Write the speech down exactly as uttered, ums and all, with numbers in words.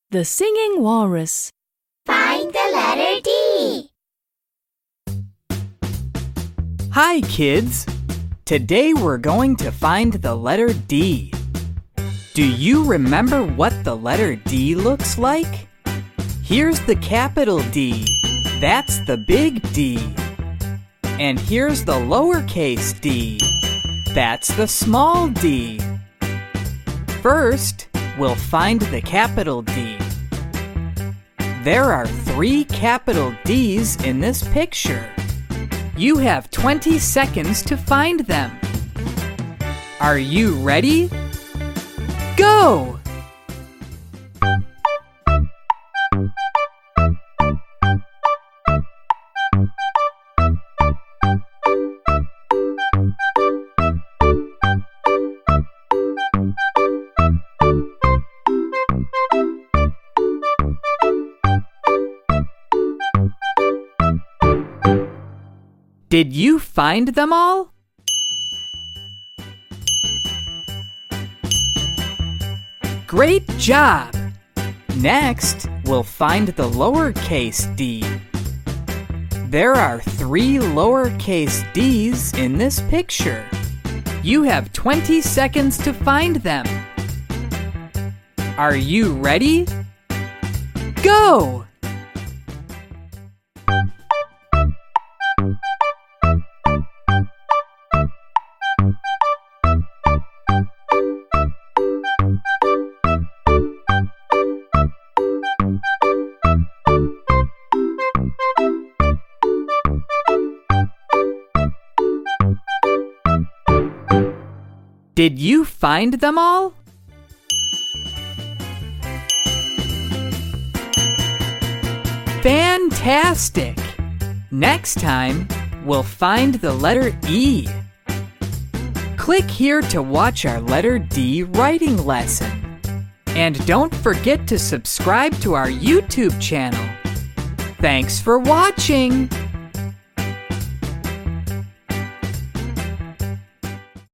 The Singing Walrus. Find the letter D. Hi, kids! Today we're going to find the letter D. Do you remember what the letter D looks like? Here's the capital D. That's the big D. And here's the lowercase d. That's the small d. First, we'll find the capital D. There are three capital D's in this picture. You have twenty seconds to find them. Are you ready? Go! Did you find them all? Great job! Next, we'll find the lowercase d. There are three lowercase d's in this picture. You have twenty seconds to find them. Are you ready? Go! Did you find them all? Fantastic! Next time, we'll find the letter E. Click here to watch our letter D writing lesson. And don't forget to subscribe to our YouTube channel. Thanks for watching!